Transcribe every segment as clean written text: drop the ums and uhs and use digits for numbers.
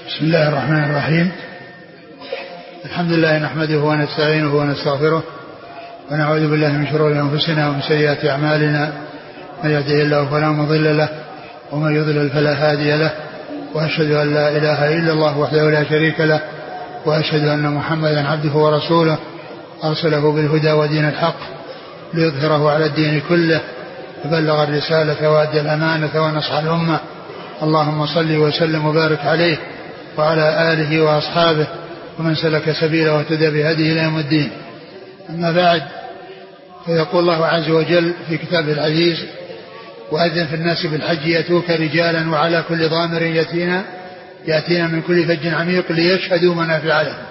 بسم الله الرحمن الرحيم. الحمد لله نحمده ونستعينه ونستغفره ونعوذ بالله من شرور أنفسنا ومن سيئات أعمالنا، من يهده الله فلا مضل له ومن يضلل فلا هادي له، وأشهد أن لا إله إلا الله وحده لا شريك له، وأشهد أن محمدا عبده ورسوله أرسله بالهدى ودين الحق ليظهره على الدين كله، فبلغ الرسالة وأدى الأمانة ونصح الأمة. اللهم صل وسلم وبارك عليه وعلى آله وأصحابه ومن سلك سبيله واهتدى بهديه إلى يوم الدين. أما بعد، فيقول الله عز وجل في كتابه العزيز: وأذن في الناس بالحج يأتوك رجالا وعلى كل ضامر يأتينا من كل فج عميق ليشهدوا منافع لهم.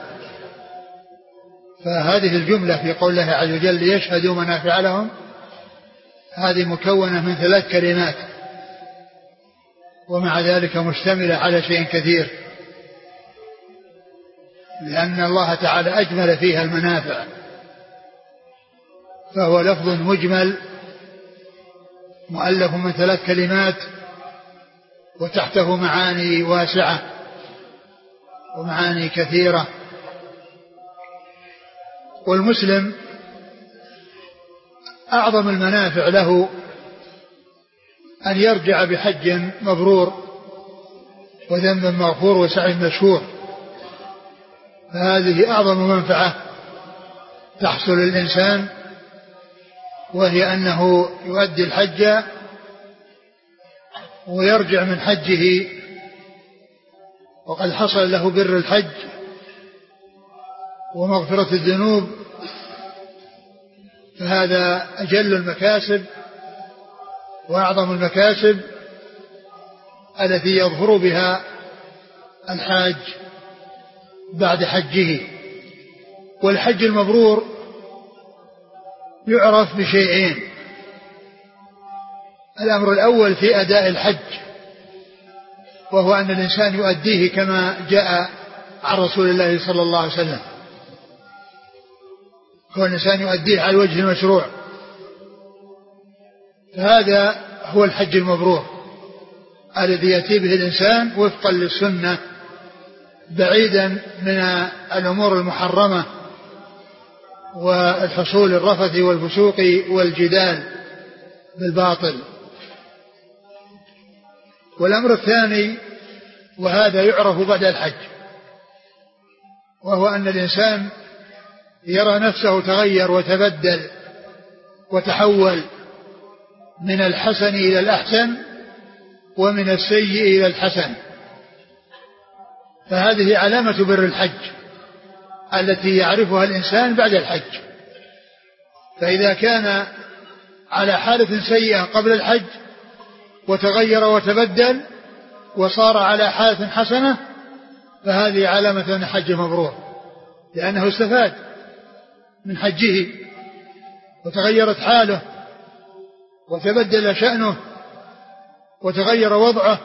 فهذه الجملة في قول الله عز وجل ليشهدوا منافع لهم هذه مكونة من 3 كلمات، ومع ذلك مشتملة على شيء كثير، لأن الله تعالى أجمل فيها المنافع، فهو لفظ مجمل مؤلف من 3 كلمات وتحته معاني واسعة ومعاني كثيرة. والمسلم أعظم المنافع له أن يرجع بحج مبرور وذنب مغفور وسعي مشكور، فهذه أعظم منفعة تحصل للإنسان، وهي أنه يؤدي الحج ويرجع من حجه وقد حصل له بر الحج ومغفرة الذنوب، فهذا أجل المكاسب وأعظم المكاسب التي يظفر بها الحاج بعد حجه. والحج المبرور يعرف بشيئين: الأمر الأول في أداء الحج، وهو أن الإنسان يؤديه كما جاء عن رسول الله صلى الله عليه وسلم، هو الإنسان يؤديه على الوجه المشروع، فهذا هو الحج المبرور الذي يأتي به الإنسان وفقا للسنة، بعيدا من الأمور المحرمة والحصول الرفث والفسوق والجدال بالباطل. والأمر الثاني، وهذا يعرف بعد الحج، وهو أن الإنسان يرى نفسه تغير وتبدل وتحول من الحسن إلى الأحسن ومن السيء إلى الحسن، فهذه علامة بر الحج التي يعرفها الإنسان بعد الحج. فإذا كان على حالة سيئة قبل الحج وتغير وتبدل وصار على حالة حسنة، فهذه علامة أن حج مبرور، لأنه استفاد من حجه وتغيرت حاله وتبدل شأنه وتغير وضعه،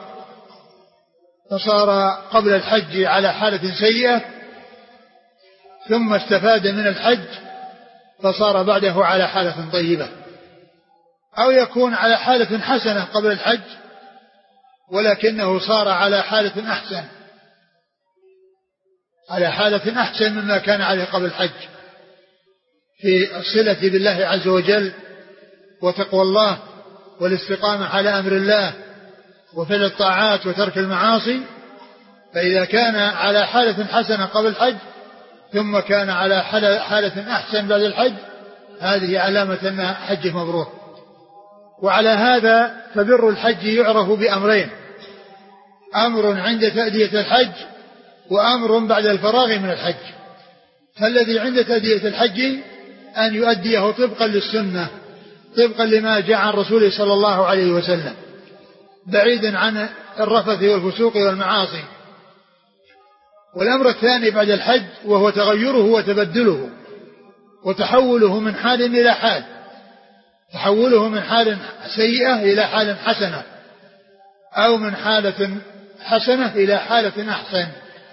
فصار قبل الحج على حالة سيئة ثم استفاد من الحج فصار بعده على حالة طيبة، أو يكون على حالة حسنة قبل الحج ولكنه صار على حالة أحسن، على حالة أحسن مما كان عليه قبل الحج في الصلة بالله عز وجل وتقوى الله والاستقامة على أمر الله وفعل الطاعات وترك المعاصي. فإذا كان على حالة حسنة قبل الحج ثم كان على حالة أحسن بعد الحج، هذه علامة أن حجه مبرور. وعلى هذا فبر الحج يعرف بأمرين: أمر عند تأدية الحج وأمر بعد الفراغ من الحج. فالذي عند تأدية الحج أن يؤديه طبقا للسنة، طبقا لما جاء عن رسوله صلى الله عليه وسلم، بعيدا عن الرفث والفسوق والمعاصي. والأمر الثاني بعد الحج وهو تغيره وتبدله وتحوله من حال إلى حال، تحوله من حال سيئة إلى حال حسنة، أو من حالة حسنة إلى حالة أحسن.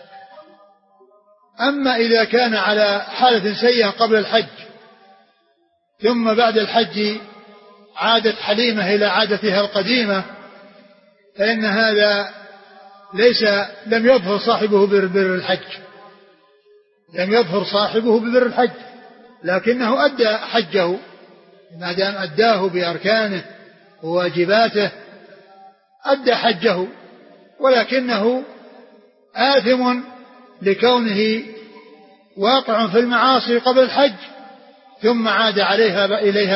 أما إذا كان على حالة سيئة قبل الحج ثم بعد الحج عادت حليمة إلى عادتها القديمة، فإن هذا لم يظهر صاحبه ببر الحج، لم يظهر صاحبه ببر الحج، لكنه أدى حجه ما دام أداه بأركانه وواجباته، أدى حجه، ولكنه آثم لكونه واقع في المعاصي قبل الحج ثم عاد إليها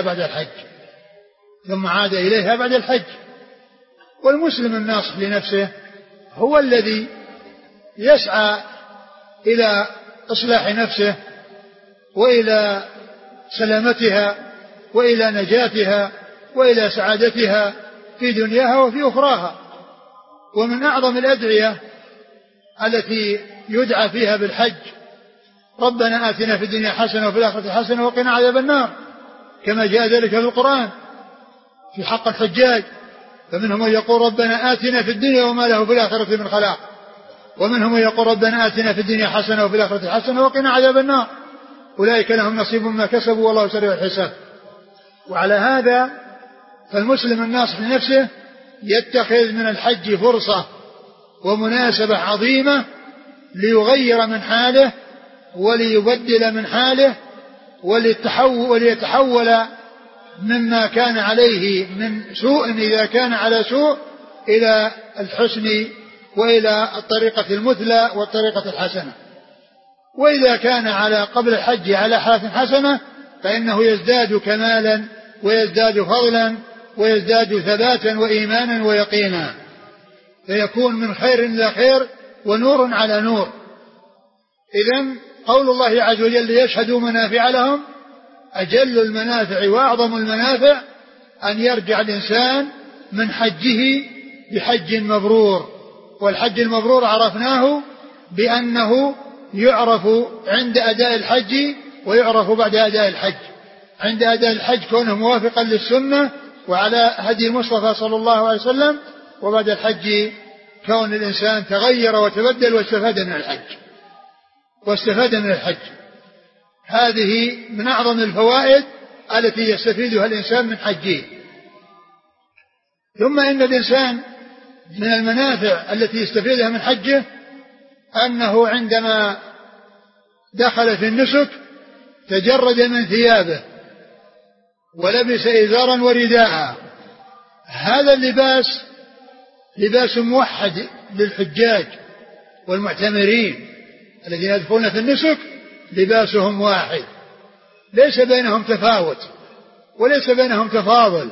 بعد الحج. والمسلم الناصح لنفسه هو الذي يسعى إلى إصلاح نفسه وإلى سلامتها وإلى نجاتها وإلى سعادتها في دنياها وفي أخراها. ومن أعظم الأدعية التي يدعى فيها بالحج ربنا آتنا في الدنيا حسنة وفي الآخرة حسنة وقنا عذاب النار، كما جاء ذلك في القرآن في حق الحجاج، فمنهم من يقول ربنا آتنا في الدنيا وما له في الآخرة من خلاق، ومنهم من يقول ربنا آتنا في الدنيا حسنة وفي الآخرة حسنة وقنا عذاب النار، أولئك لهم نصيب مما كسبوا والله سريع الحساب. وعلى هذا فالمسلم الناصح لنفسه يتخذ من الحج فرصة ومناسبة عظيمة ليغير من حاله وليبدل من حاله وليتحول مما كان عليه من سوء إذا كان على سوء إلى الحسن وإلى الطريقة المثلى والطريقة الحسنة. وإذا كان قبل الحج على حالة حسنة فإنه يزداد كمالا ويزداد فضلا ويزداد ثباتا وإيمانا ويقينا، فيكون من خير إلى خير ونور على نور. إذن قول الله عز وجل ليشهدوا منافع لهم، أجل المنافع وأعظم المنافع أن يرجع الإنسان من حجه بحج مبرور. والحج المبرور عرفناه بأنه يعرف عند أداء الحج ويعرف بعد أداء الحج. عند أداء الحج كونه موافقا للسنة وعلى هدي المصطفى صلى الله عليه وسلم، وبعد الحج كون الإنسان تغير وتبدل واستفاد من الحج. هذه من أعظم الفوائد التي يستفيدها الإنسان من حجه. ثم إن الإنسان من المنافع التي يستفيدها من حجه أنه عندما دخل في النسك تجرد من ثيابه ولبس إزارا ورداء. هذا اللباس لباس موحد للحجاج والمعتمرين الذين يدخلون في النسك، لباسهم واحد، ليس بينهم تفاوت وليس بينهم تفاضل،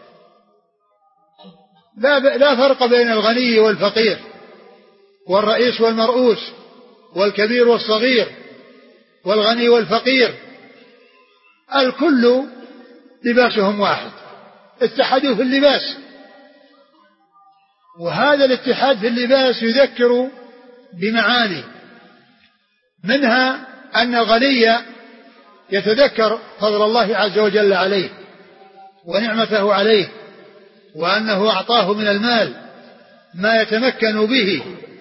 لا فرق بين الغني والفقير والرئيس والمرؤوس والكبير والصغير والغني والفقير، الكل لباسهم واحد، اتحدوا في اللباس. وهذا الاتحاد في اللباس يذكر بمعاني، منها أن الغني يتذكر فضل الله عز وجل عليه ونعمته عليه، وأنه أعطاه من المال ما يتمكن به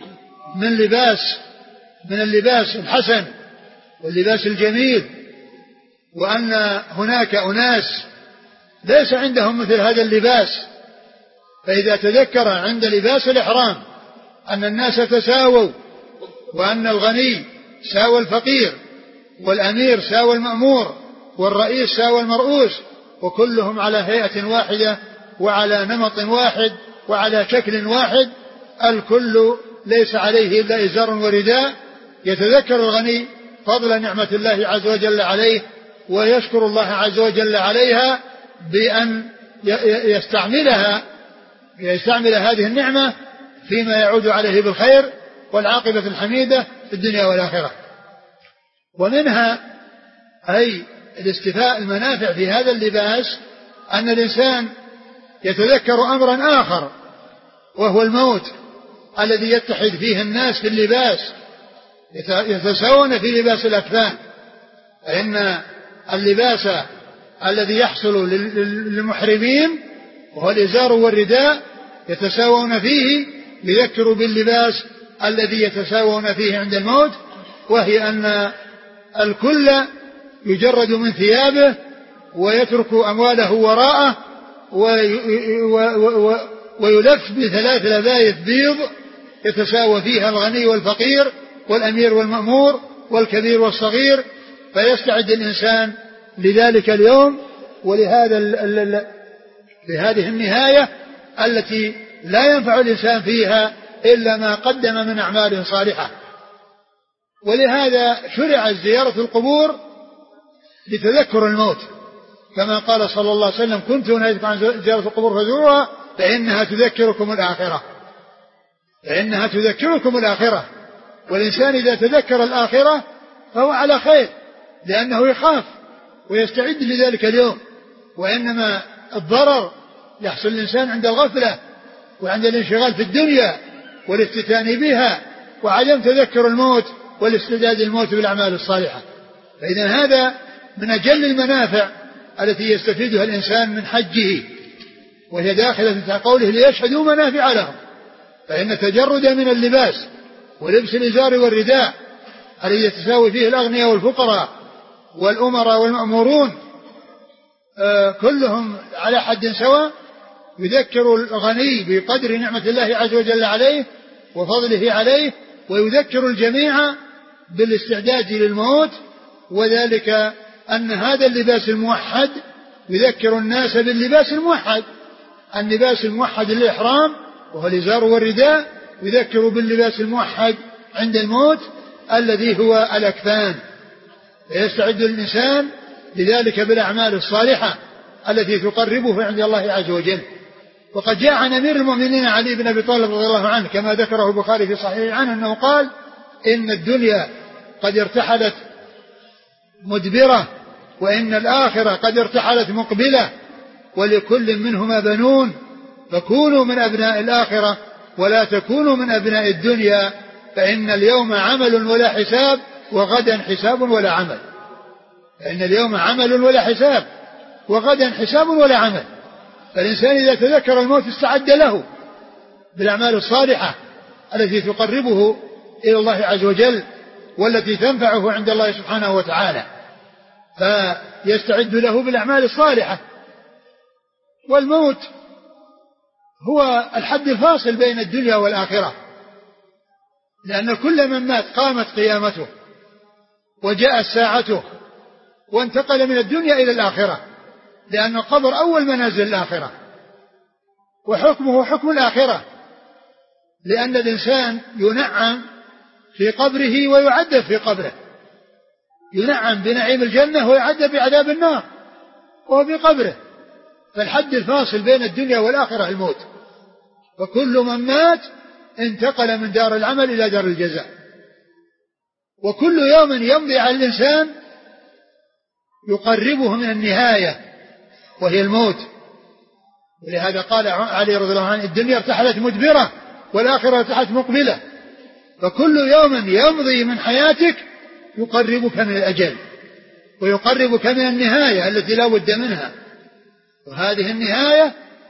من اللباس الحسن واللباس الجميل، وأن هناك أناس ليس عندهم مثل هذا اللباس. فإذا تذكر عند لباس الإحرام أن الناس تساووا، وأن الغني ساوى الفقير، والأمير ساوى المأمور، والرئيس ساوى المرؤوس، وكلهم على هيئة واحدة وعلى نمط واحد وعلى شكل واحد، الكل ليس عليه إلا إزار ورداء، يتذكر الغني فضل نعمة الله عز وجل عليه ويشكر الله عز وجل عليها بأن يستعمل هذه النعمة فيما يعود عليه بالخير والعاقبة الحميدة في الدنيا والآخرة. ومنها أي الاستفاء المنافع في هذا اللباس أن الإنسان يتذكر أمرا آخر، وهو الموت الذي يتحد فيه الناس في اللباس، يتساوون في لباس الأكفان. فإن اللباس الذي يحصل للمحرمين وهو الإزار والرداء يتساوون فيه، ليذكروا باللباس الذي يتساوون فيه عند الموت، وهي أن الكل يجرد من ثيابه ويترك أمواله وراءه ويلف ب3 لبايث بيض يتساوى فيها الغني والفقير والأمير والمأمور والكبير والصغير، فيستعد الإنسان لذلك اليوم لهذه النهاية التي لا ينفع الإنسان فيها إلا ما قدم من أعمال صالحة. ولهذا شرعت زيارة القبور لتذكر الموت، كما قال صلى الله عليه وسلم: كنت نهيتكم عن زيارة القبور فزوروها فإنها تذكركم الآخرة. والإنسان إذا تذكر الآخرة فهو على خير، لأنه يخاف ويستعد لذلك اليوم. وإنما الضرر يحصل الإنسان عند الغفلة وعند الانشغال في الدنيا والافتتان بها وعدم تذكر الموت والاستعداد للموت بالأعمال الصالحة. فإذا هذا من أجل المنافع التي يستفيدها الإنسان من حجه، وهي داخلة في قوله: ليشهدوا منافع لهم. فإن التجرد من اللباس ولبس الإزار والرداء الذي يتساوي فيه الأغنياء والفقراء والأمراء والمأمورون كلهم على حد سواء، يذكر الغني بقدر نعمة الله عز وجل عليه وفضله عليه، ويذكر الجميع بالاستعداد للموت. وذلك أن هذا اللباس الموحد يذكر الناس باللباس الموحد، اللباس الموحد للإحرام وهو الإزار والرداء، يذكر باللباس الموحد عند الموت الذي هو الأكفان. فيستعد الإنسان لذلك بالأعمال الصالحة التي تقربه عند الله عز وجل. وقد جاء عن أمير المؤمنين علي بن أبي طالب رضي الله عنه كما ذكره البخاري في صحيحه عنه أنه قال: إن الدنيا قد ارتحلت مدبرة، وإن الآخرة قد ارتحلت مقبلة، ولكل منهما بنون، فكونوا من أبناء الآخرة ولا تكونوا من أبناء الدنيا، فإن اليوم عمل ولا حساب، وغدا حساب ولا عمل. فإن اليوم عمل ولا حساب، وغدا حساب ولا عمل. فالإنسان إذا تذكر الموت استعد له بالأعمال الصالحة التي تقربه إلى الله عز وجل والتي تنفعه عند الله سبحانه وتعالى، فيستعد له بالأعمال الصالحة. والموت هو الحد الفاصل بين الدنيا والآخرة، لأن كل من مات قامت قيامته وجاءت ساعته وانتقل من الدنيا إلى الآخرة، لأن القبر أول منازل الآخرة وحكمه حكم الآخرة، لأن الإنسان ينعم في قبره ويعذب في قبره، ينعم بنعيم الجنة ويعذب بعذاب النار وهو في قبره. فالحد الفاصل بين الدنيا والآخرة الموت، فكل من مات انتقل من دار العمل إلى دار الجزاء. وكل يوم يمضي على الإنسان يقربه من النهاية وهي الموت. ولهذا قال علي رضي الله عنه: الدنيا ارتحلت مدبرة والآخرة ارتحلت مقبلة. فكل يوم يمضي من حياتك يقربك من الأجل ويقربك من النهاية التي لا بد منها. وهذه النهاية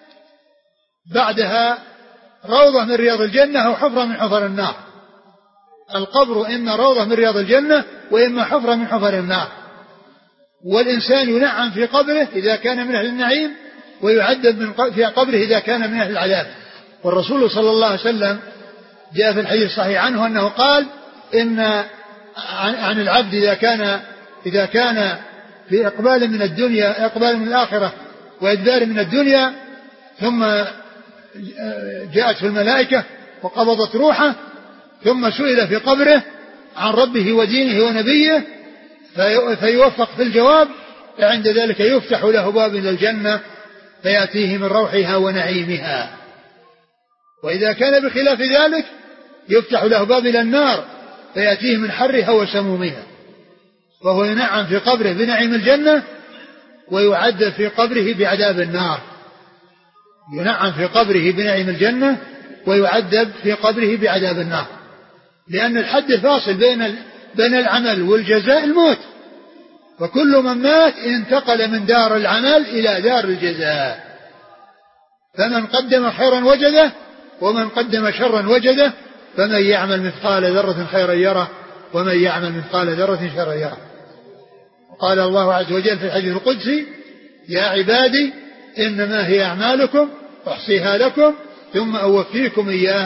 بعدها روضة من رياض الجنة أو حفرة من حفر النار. القبر إما روضة من رياض الجنة وإما حفرة من حفر النار. والإنسان ينعم في قبره إذا كان من أهل النعيم، ويعذب في قبره إذا كان من أهل العذاب. والرسول صلى الله عليه وسلم جاء في الحديث الصحيح عنه أنه قال: إن عن العبد إذا كان في إقبال من الدنيا، إقبال من الآخرة وإدبار من الدنيا، ثم جاءته الملائكة وقبضت روحه، ثم سئل في قبره عن ربه ودينه ونبيه فيوفق في الجواب، فعند ذلك يفتح له باب إلى الجنة فيأتيه من روحها ونعيمها. وإذا كان بخلاف ذلك يفتح له باب إلى النار فيأتيه من حرها وسمومها. وهو ينعم في قبره بنعيم الجنة ويعذب في قبره بعذاب النار. ينعم في قبره بنعيم الجنة ويعذب في قبره بعذاب النار، لأن الحد الفاصل بين العمل والجزاء الموت. فكل من مات انتقل من دار العمل إلى دار الجزاء. فمن قدم خيرا وجده ومن قدم شرا وجده، فمن يعمل مثقال ذرة خيرا يره ومن يعمل مثقال ذرة شرا يره. وقال الله عز وجل في الحديث القدسي: يا عبادي إنما هي أعمالكم أحصيها لكم ثم أوفيكم إياها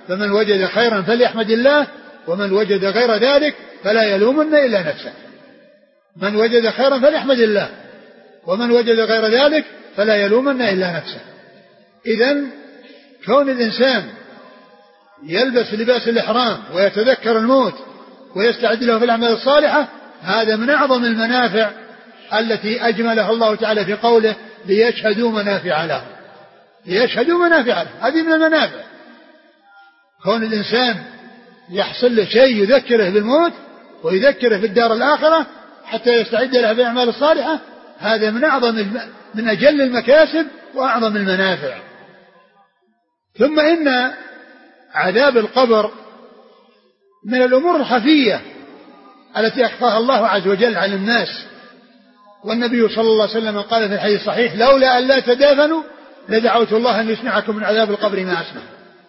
فمن وجد خيرا فليحمد الله، ومن وجد غير ذلك فلا يلومن إلا نفسه. من وجد خيرا فليحمد الله، ومن وجد غير ذلك فلا يلومن إلا نفسه. إذن كون الإنسان يلبس لباس الإحرام ويتذكر الموت ويستعد له في الأعمال الصالحة، هذا من أعظم المنافع التي أجملها الله تعالى في قوله ليشهدوا منافع لهم. ليشهدوا منافع لهم، هذه من المنافع. كون الإنسان يحصل له شيء يذكره بالموت ويذكره في الدار الآخرة حتى يستعد لها في الأعمال الصالحة، هذا من أجل المكاسب وأعظم المنافع. ثم إن عذاب القبر من الأمور الخفية التي أخفاها الله عز وجل عن الناس. والنبي صلى الله عليه وسلم قال في الحديث الصحيح لولا أن لا تدافنوا لدعوت الله أن يسمعكم من عذاب القبر ما أسمع.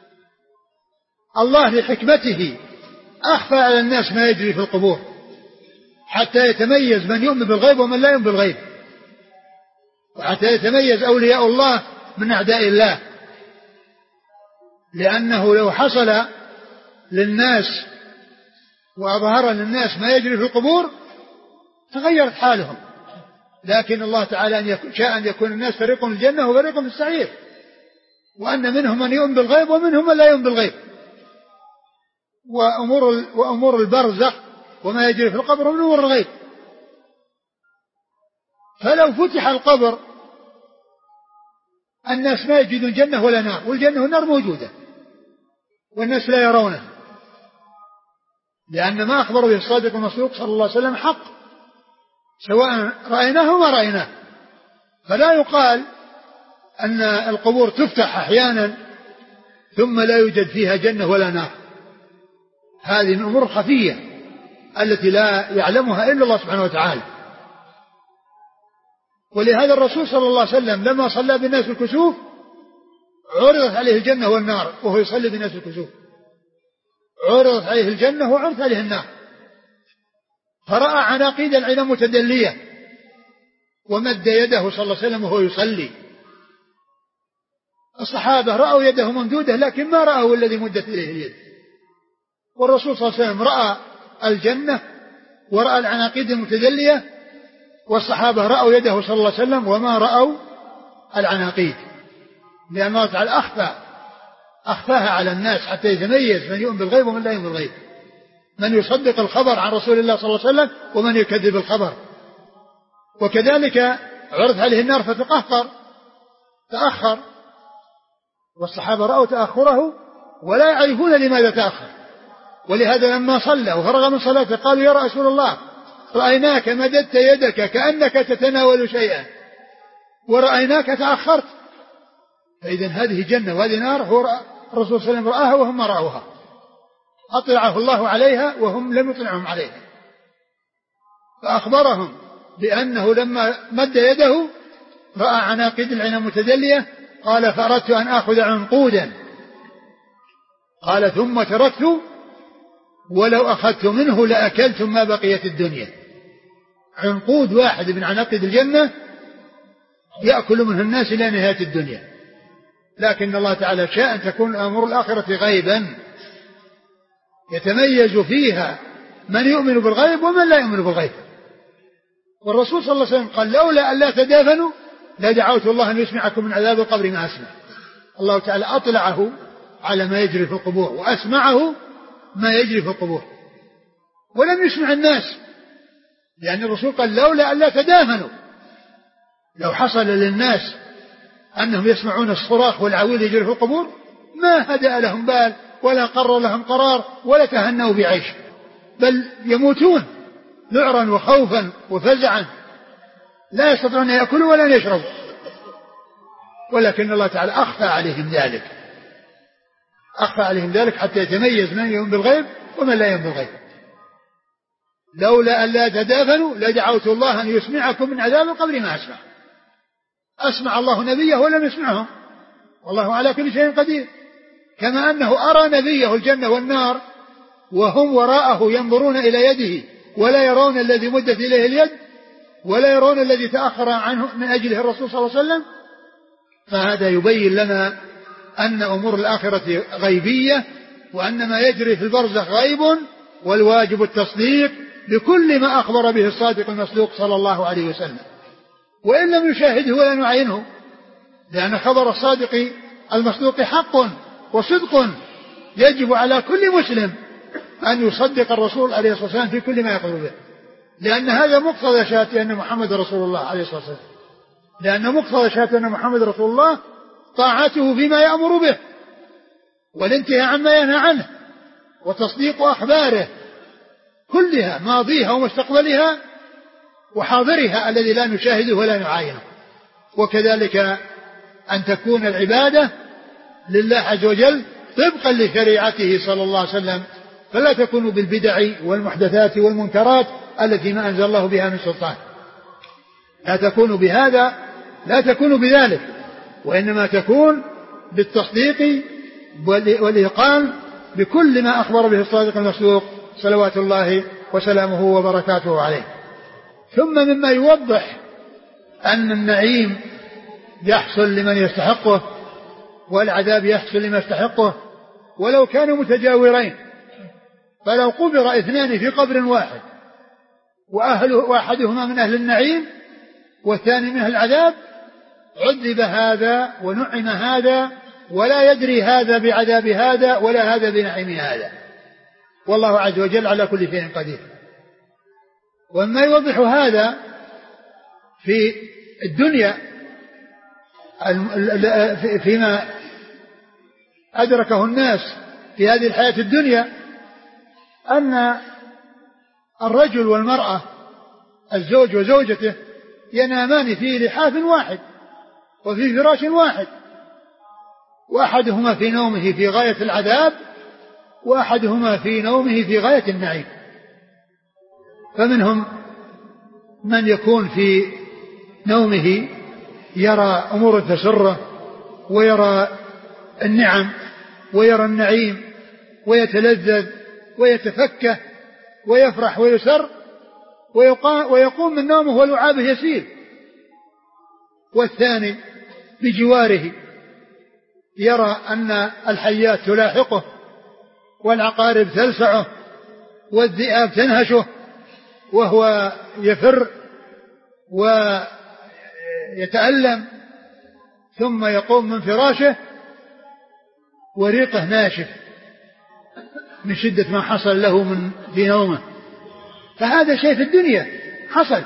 الله لحكمته أخفى على الناس ما يجري في القبور حتى يتميز من يؤمن بالغيب ومن لا يؤمن بالغيب، وحتى يتميز أولياء الله من أعداء الله. لأنه لو حصل للناس وأظهر للناس ما يجري في القبور تغيرت حالهم، لكن الله تعالى شاء أن يكون الناس فريق في الجنة وفريق في السعير، وأن منهم من يؤمن بالغيب ومنهم من لا يؤمن بالغيب. وأمور البرزخ وما يجري في القبر من أمور الغيب. فلو فتح القبر الناس ما يجدون جنة ولا نار، والجنة والنار موجودة والناس لا يرونه، لأن ما أخبر به الصادق المصدوق صلى الله عليه وسلم حق، سواء رأيناه وما رأيناه. فلا يقال أن القبور تفتح أحيانا ثم لا يوجد فيها جنة ولا نار، هذه من الأمور الخفية التي لا يعلمها إلا الله سبحانه وتعالى. ولهذا الرسول صلى الله عليه وسلم لما صلى بالناس الكسوف عرضت عليه الجنة والنار وهو يصلي بالناس الكسوف، عرضت عليه الجنة وعرضت عليه النار، فرأى عناقيد العين متدلية ومد يده صلى الله عليه وسلم وهو يصلي. الصحابة رأوا يده ممدودة لكن ما رأوا الذي مدت إليه اليد، والرسول صلى الله عليه وسلم رأى الجنة ورأى العناقيد المتدلية، والصحابة رأوا يده صلى الله عليه وسلم وما رأوا العناقيد، لأن الله تعالى أخفاها على الناس حتى يتميز من يؤمن بالغيب ومن لا يؤمن بالغيب، من يصدق الخبر عن رسول الله صلى الله عليه وسلم ومن يكذب الخبر. وكذلك عرض عليه النار تأخر، والصحابة رأوا تأخره ولا يعرفون لماذا تأخر، ولهذا لما صلى وفرغ من صلاته قالوا يا رسول الله رأيناك مددت يدك كأنك تتناول شيئا ورأيناك تأخرت. فإذا هذه جنة وهذه نار، هو الرسول صلى الله عليه وسلم رآها وهم ما رأوها، أطلعه الله عليها وهم لم يطلعهم عليها، فأخبرهم بأنه لما مد يده رأى عناقيد العين متدلية، قال فأردت أن آخذ عنقودا، قال ثم تركت ولو أخذت منه لأكلت ما بقيت الدنيا. عنقود واحد من عناقيد الجنة يأكل منه الناس إلى نهاية الدنيا، لكن الله تعالى شاء أن تكون أمور الآخرة غيبا يتميز فيها من يؤمن بالغيب ومن لا يؤمن بالغيب. والرسول صلى الله عليه وسلم قال لولا أن لا تدافنوا لدعوت الله أن يسمعكم من عذاب القبر ما أسمع. الله تعالى أطلعه على ما يجري في القبور وأسمعه ما يجري في القبور، ولم يسمع الناس، يعني الرسول قال لولا أن لا تدافنوا، لو حصل للناس أنهم يسمعون الصراخ والعويل يجري في القبور ما هدأ لهم بال ولا قرر لهم قرار ولا تهنوا بعيش، بل يموتون ذعرا وخوفا وفزعا، لا يستطيعون أن يأكلوا ولا أن يشربوا. ولكن الله تعالى أخفى عليهم ذلك حتى يتميز من يؤمن بالغيب ومن لا يؤمن بالغيب. لولا أن لا تدافنوا لدعوت الله أن يسمعكم من عذاب القبر ما أسمع. أسمع الله نبيه ولم يسمعهم، والله على كل شيء قدير، كما أنه أرى نبيه الجنة والنار وهم وراءه ينظرون إلى يده ولا يرون الذي مدت إليه اليد ولا يرون الذي تأخر عنه من أجله الرسول صلى الله عليه وسلم. فهذا يبين لنا أن أمور الآخرة غيبية وأن ما يجري في البرزخ غيب، والواجب التصديق بكل ما أخبر به الصادق المصدوق صلى الله عليه وسلم، وإن لم يشاهده ولا نعينه، لأن خبر الصادق المصدوق حق وصدق، يجب على كل مسلم أن يصدق الرسول عليه الصلاة والسلام في كل ما يقول به، لأن هذا مقتضى شهادة أن محمد رسول الله عليه الصلاة والسلام، لأن مقتضى شهادة أن محمد رسول الله طاعته فيما يأمر به، والانتهاء عما ينهى عنه، وتصديق أخباره كلها، ماضيها ومستقبلها وحاضرها الذي لا نشاهده ولا نعاينه. وكذلك أن تكون العبادة لله عز وجل طبقا لشريعته صلى الله عليه وسلم، فلا تكون بالبدع والمحدثات والمنكرات التي ما أنزل الله بها من سلطان، لا تكون بهذا، لا تكون بذلك، وإنما تكون بالتصديق والإيقان بكل ما أخبر به الصادق المصدوق صلوات الله وسلامه وبركاته عليه. ثم مما يوضح أن النعيم يحصل لمن يستحقه والعذاب يحصل لمن يستحقه ولو كانوا متجاورين، فلو قبر اثنان في قبر واحد وأحدهما من أهل النعيم والثاني من أهل العذاب، عذب هذا ونعم هذا، ولا يدري هذا بعذاب هذا ولا هذا بنعيم هذا، والله عز وجل على كل شيء قدير. وما يوضح هذا في الدنيا فيما أدركه الناس في هذه الحياة الدنيا، أن الرجل والمرأة الزوج وزوجته ينامان في لحاف واحد وفي فراش واحد، وأحدهما في نومه في غاية العذاب وأحدهما في نومه في غاية النعيم. فمنهم من يكون في نومه يرى أمور تسره ويرى النعم ويرى النعيم ويتلذذ ويتفكه ويفرح ويسر، ويقوم من نومه ولعابه يسيل. والثاني بجواره يرى أن الحيات تلاحقه والعقارب تلسعه والذئاب تنهشه وهو يفر ويتألم، ثم يقوم من فراشه وريقه ناشف من شدة ما حصل له في نومه. فهذا شيء في الدنيا حصل،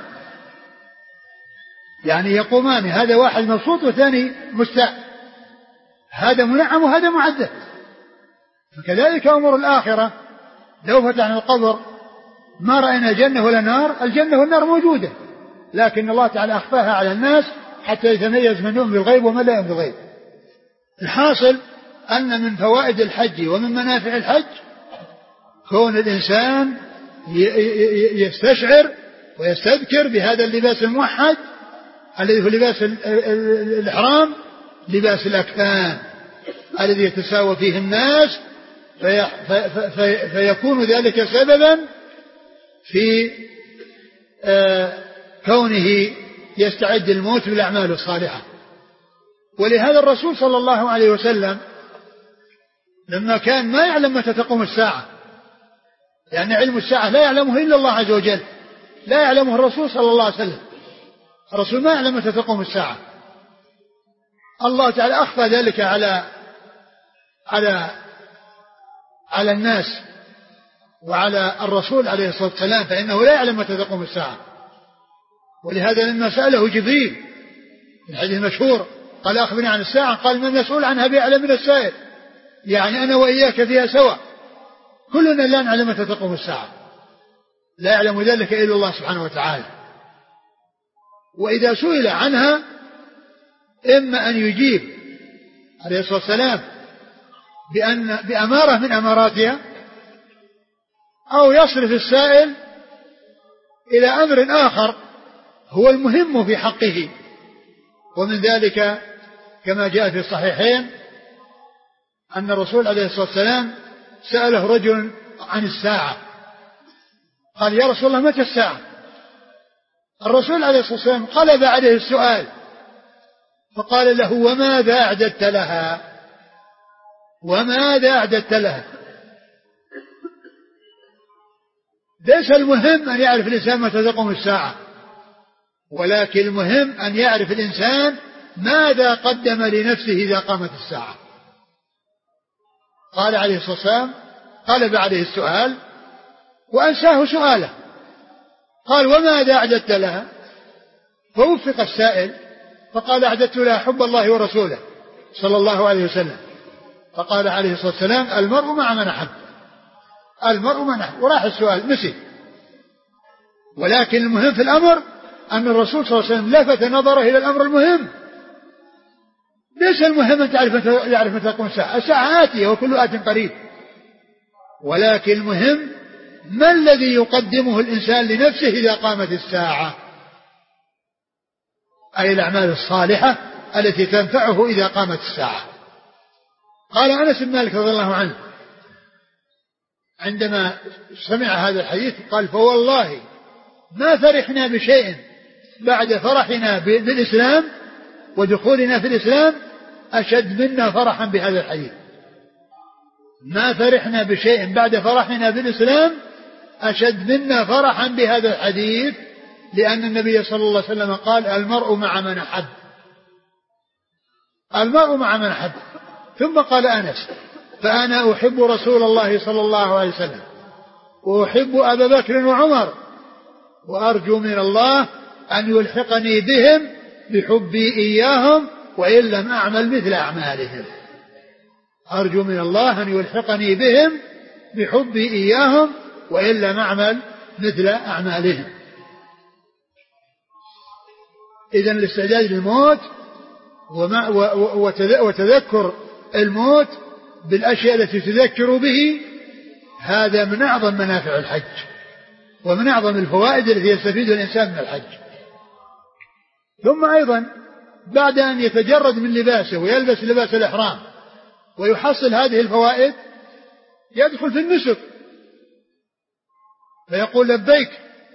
يعني يقومان، هذا واحد مبسوط والثاني مستاء، هذا منعم وهذا معذب. فكذلك أمور الآخرة، لو فتحنا القبر ما رأينا جنة ولا نار، الجنة والنار موجودة، لكن الله تعالى أخفاها على الناس حتى يتميز من يؤمن بالغيب ومن لا يؤمن بالغيب. الحاصل أن من فوائد الحج ومن منافع الحج كون الإنسان يستشعر ويستذكر بهذا اللباس الموحد الذي هو لباس الإحرام، لباس الأكفان الذي يتساوى فيه الناس، فيكون ذلك سببا في كونه يستعد الموت بالأعمال الصالحة. ولهذا الرسول صلى الله عليه وسلم لما كان ما يعلم متى تقوم الساعة، لأن علم الساعة لا يعلمه إلا الله عز وجل، لا يعلمه الرسول صلى الله عليه وسلم، الرسول ما يعلم متى تقوم الساعة، الله تعالى أخفى ذلك على الناس وعلى الرسول عليه الصلاة والسلام، فإنه لا يعلم متى تقوم الساعة. ولهذا لما سأله جبريل في الحديث المشهور قال أخبرني عن الساعة، قال من مسؤول عنها بأعلم من السائل، يعني أنا وإياك فيها سواء، كلنا لا نعلم متى تقوم الساعة، لا يعلم ذلك إلا الله سبحانه وتعالى. وإذا سئل عنها إما أن يجيب عليه الصلاة والسلام بأمارة من أماراتها، أو يصرف السائل إلى أمر آخر هو المهم في حقه. ومن ذلك كما جاء في الصحيحين أن الرسول عليه الصلاة والسلام سأله رجل عن الساعة، قال يا رسول الله متى الساعة؟ الرسول عليه الصلاة والسلام قلب عليه السؤال فقال له وماذا أعددت لها؟ وماذا أعددت لها؟ ليس المهم أن يعرف الإنسان متى تقوم الساعة، ولكن المهم أن يعرف الإنسان ماذا قدم لنفسه إذا قامت الساعة. قال عليه الصلاة والسلام قلب عليه السؤال وأنساه سؤاله، قال وماذا أعددت لها؟ فوفق السائل فقال أعددت لها حب الله ورسوله صلى الله عليه وسلم. فقال عليه الصلاة والسلام المرء مع من أحب، المرء من أحب، وراح السؤال نسي. ولكن المهم في الأمر أن الرسول صلى الله عليه وسلم لفت نظره إلى الأمر المهم. ليس المهم أن يعرف متى تقوم الساعة، الساعة آتية وكل آت قريب، ولكن المهم ما الذي يقدمه الإنسان لنفسه إذا قامت الساعة، أي الأعمال الصالحة التي تنفعه إذا قامت الساعة. قال أنس بن مالك رضي الله عنه عندما سمع هذا الحديث قال فوالله ما فرحنا بشيء بعد فرحنا بالإسلام ودخولنا في الإسلام أشد منا فرحا بهذا الحديث. ما فرحنا بشيء بعد فرحنا بالإسلام أشد منا فرحا بهذا الحديث، لأن النبي صلى الله عليه وسلم قال المرء مع من أحب، المرء مع من أحب. ثم قال أنس فأنا أحب رسول الله صلى الله عليه وسلم وأحب أبا بكر وعمر وأرجو من الله أن يلحقني بهم بحبي إياهم وإن لم أعمل مثل أعمالهم. أرجو من الله أن يلحقني بهم بحبي إياهم وإن لم أعمل مثل أعمالهم. إذن الاستعداد للموت وتذكر الموت بالأشياء التي تذكر به هذا من أعظم منافع الحج ومن أعظم الفوائد التي يستفيد الإنسان من الحج. ثم أيضا بعد أن يتجرد من لباسه ويلبس لباس الإحرام ويحصل هذه الفوائد يدخل في النسك فيقول لبيك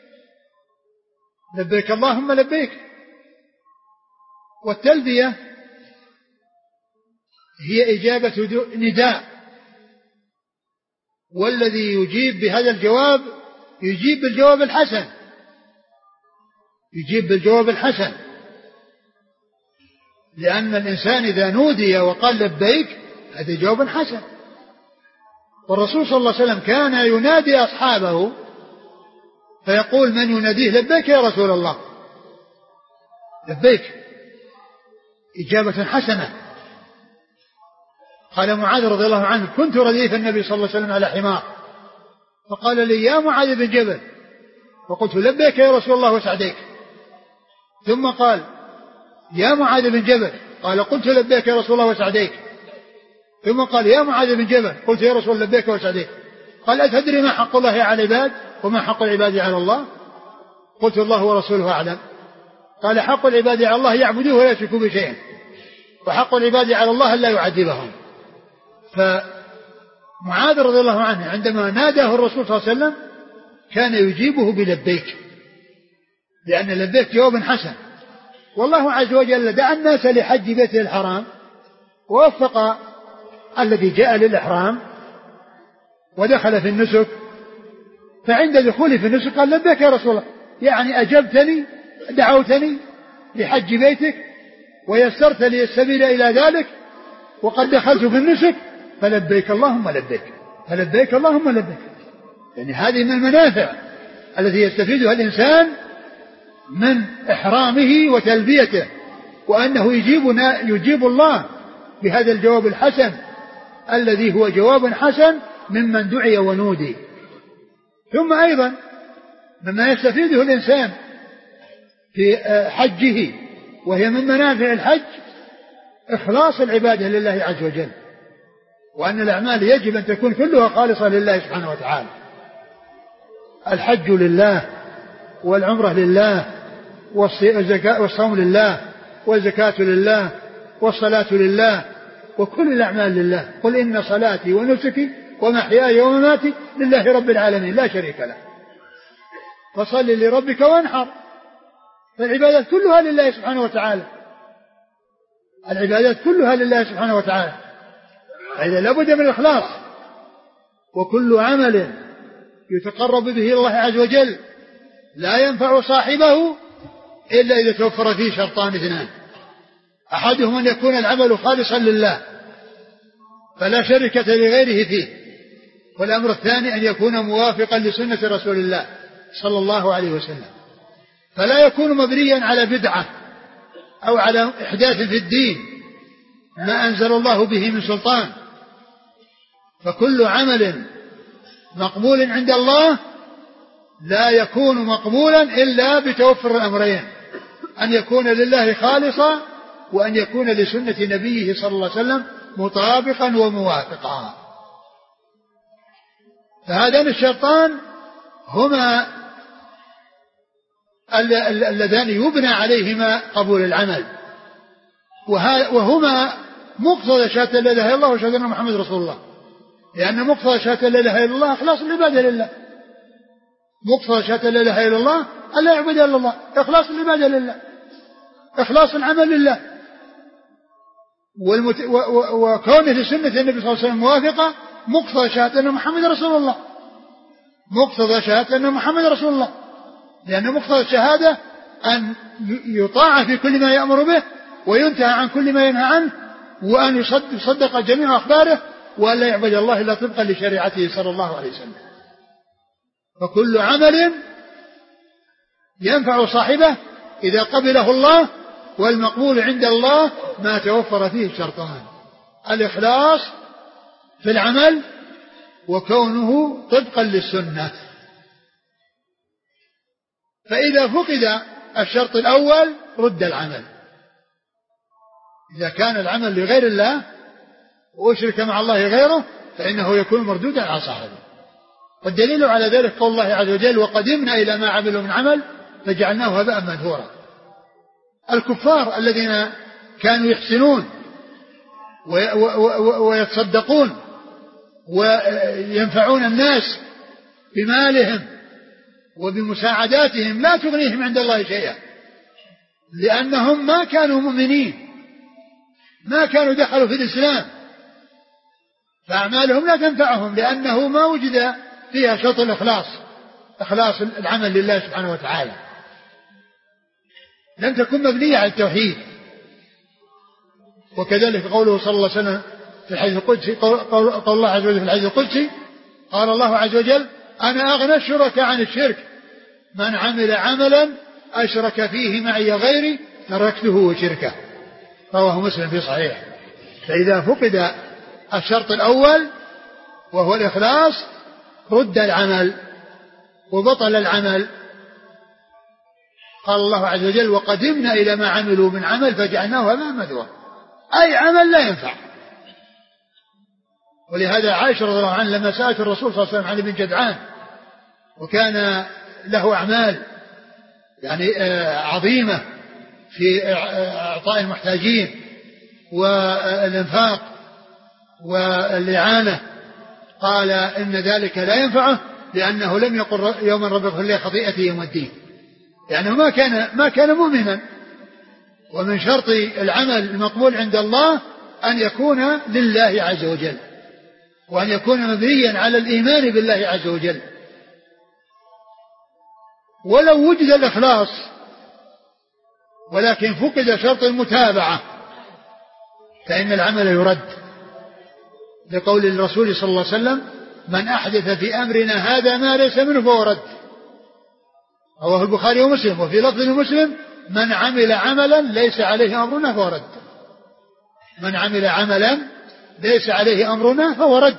لبيك اللهم لبيك. والتلبية هي إجابة نداء، والذي يجيب بهذا الجواب يجيب بالجواب الحسن، يجيب بالجواب الحسن، لأن الإنسان إذا نودي وقال لبيك هذا جواب حسن. والرسول صلى الله عليه وسلم كان ينادي أصحابه فيقول من يناديه لبيك يا رسول الله، لبيك، إجابة حسنة. قال معاذ رضي الله عنه كنت رديف النبي صلى الله عليه وسلم على حمار فقال لي يا معاذ بن جبل فقلت لبيك يا رسول الله وسعديك. ثم قال يا معاذ بن جبل قال قلت لبيك يا رسول الله وسعديك. ثم قال يا معاذ بن جبل قلت يا رسول لبيك وسعديك. قال أتدري ما حق الله على العباد وما حق العباد على الله؟ قلت الله ورسوله أعلم. قال حق العباد على الله يعبدوه ولا يشركوا بشيء، وحق العباد على الله لا يعذبهم. فمعاذ رضي الله عنه عندما ناداه الرسول صلى الله عليه وسلم كان يجيبه بلبيك، لأن لبيك جواب حسن. والله عز وجل دعا الناس لحج بيته الحرام ووفق الذي جاء للإحرام ودخل في النسك، فعند دخوله في النسك قال لبيك يا رسول الله، يعني أجبتني دعوتني لحج بيتك ويسرت لي السبيل إلى ذلك وقد دخلت في النسك فلبيك اللهم لبيك، فلبيك اللهم لبيك. يعني هذه من المنافع التي يستفيدها الإنسان من إحرامه وتلبيته، وأنه يجيب الله بهذا الجواب الحسن الذي هو جواب حسن ممن دعي ونودي. ثم أيضا مما يستفيده الإنسان في حجه وهي من منافع الحج إخلاص العبادة لله عز وجل، وأن الأعمال يجب أن تكون كلها خالصة لله سبحانه وتعالى. الحج لله والعمرة لله والصوم لله والزكاة لله والصلاة لله وكل الأعمال لله. قل إن صلاتي ونسكي ومحياي ومماتي لله رب العالمين لا شريك له فصل لربك وانحر. فالعبادات كلها لله سبحانه وتعالى، العبادات كلها لله سبحانه وتعالى، إذا لابد من الإخلاص. وكل عمل يتقرب به إلى الله عز وجل لا ينفع صاحبه إلا إذا توفر فيه شرطان اثنان: أحدهما أن يكون العمل خالصا لله فلا شركة لغيره فيه، والأمر الثاني أن يكون موافقا لسنة رسول الله صلى الله عليه وسلم، فلا يكون مبنيا على بدعة أو على إحداث في الدين ما أنزل الله به من سلطان. فكل عمل مقبول عند الله لا يكون مقبولا إلا بتوفر الأمرين: أن يكون لله خالصا، وأن يكون لسنة نبيه صلى الله عليه وسلم مطابقا وموافقا. فهذان الشرطان هما اللذان يبنى عليهما قبول العمل، وهما مقتضى شهادة لا إله إلا الله وشهادة أن محمد رسول الله، لأن مقتضى شهادة لا إله إلا الله إخلاص العبادة لله. مقتضى شهادة لا إله إلا الله أن لا يعبد إلا الله، إخلاص العبادة لله، إخلاص العمل لله. وكونه لسنة النبي صلى الله عليه وسلم موافقة مقتضى شهادة أن محمد رسول الله، مقتضى شهادة أن محمد رسول الله، لأن مقتضى الشهادة أن يطاع في كل ما يأمر به وينتهى عن كل ما ينهى عنه، وأن يصدق جميع أخباره، وأن لا يعبد الله إلا طبقا لشريعته صلى الله عليه وسلم. فكل عمل ينفع صاحبه إذا قبله الله، والمقبول عند الله ما توفر فيه الشرطان: الإخلاص في العمل وكونه طبقا للسنة. فإذا فقد الشرط الأول رد العمل. إذا كان العمل لغير الله وأشرك مع الله غيره فإنه يكون مردودا على صاحبه. والدليل على ذلك قول الله عز وجل: وقدمنا إلى ما عملوا من عمل فجعلناه هباء منثورا. الكفار الذين كانوا يحسنون ويتصدقون وينفعون الناس بمالهم وبمساعداتهم لا تغنيهم عند الله شيئا، لأنهم ما كانوا مؤمنين، ما كانوا دخلوا في الإسلام، فأعمالهم لا تنفعهم لأنه ما وجد فيها شرط الإخلاص، إخلاص العمل لله سبحانه وتعالى، لم تكن مبنية على التوحيد. وكذلك قوله صلى الله عليه وسلم في الحديث القدسي، قول الله عز وجل في الحديث القدسي: قال الله عز وجل: أنا أغنى الشركاء عن الشرك، من عمل عملا أشرك فيه معي غيري تركته وشركه. رواه مسلم في صحيح. فإذا فقد الشرط الأول وهو الإخلاص رد العمل وبطل العمل. قال الله عز وجل: وقدمنا إلى ما عملوا من عمل فجعلناه هباء منثورا، أي عمل لا ينفع. ولهذا عائشة رضي الله عنها لما سألت الرسول صلى الله عليه وسلم عن ابن جدعان، وكان له أعمال يعني عظيمة في إعطاء المحتاجين والإنفاق والإعانة، قال: إن ذلك لا ينفعه لأنه لم يقل يوما رب اغفر لي خطيئتي يوم الدين، لأنه ما كان مؤمنا. ومن شرط العمل المقبول عند الله أن يكون لله عز وجل، وأن يكون مبنيا على الإيمان بالله عز وجل. ولو وجد الإخلاص ولكن فقد شرط المتابعة فإن العمل يرد، لقول الرسول صلى الله عليه وسلم: من أحدث في أمرنا هذا ما ليس منه فهو رد. رواه البخاري ومسلم. وفي لفظ مسلم: من عمل عملا ليس عليه أمرنا فهو رد. من عمل عملا ليس عليه أمرنا فهو رد،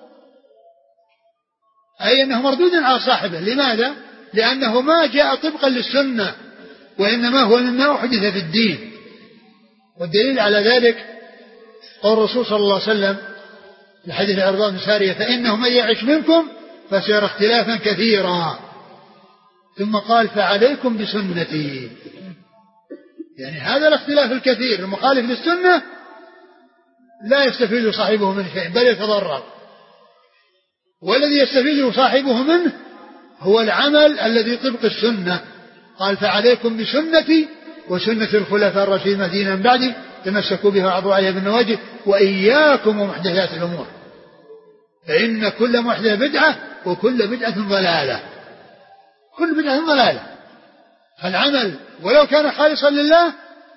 أي أنه مردود على صاحبه. لماذا؟ لأنه ما جاء طبقا للسنة، وإنما هو مما أحدث في الدين. والدليل على ذلك قول الرسول صلى الله عليه وسلم في حديث العرباض بن سارية: فإنه من يعش منكم فسيرى اختلافا كثيرا، ثم قال: فعليكم بسنتي. يعني هذا الاختلاف الكثير المخالف للسنة لا يستفيد صاحبه من شيء بل يتضرر، والذي يستفيد صاحبه منه هو العمل الذي طبق السنة. قال: فعليكم بسنتي وسنة الخلفاء الراشدين المهديين من بعدي تمسكوا بها وعضوا عليها بالنواجذ وإياكم ومحدثات الأمور، فإن كل محدثة بدعة وكل بدعة ضلالة. كل بدعة ضلالة. فالعمل ولو كان خالصا لله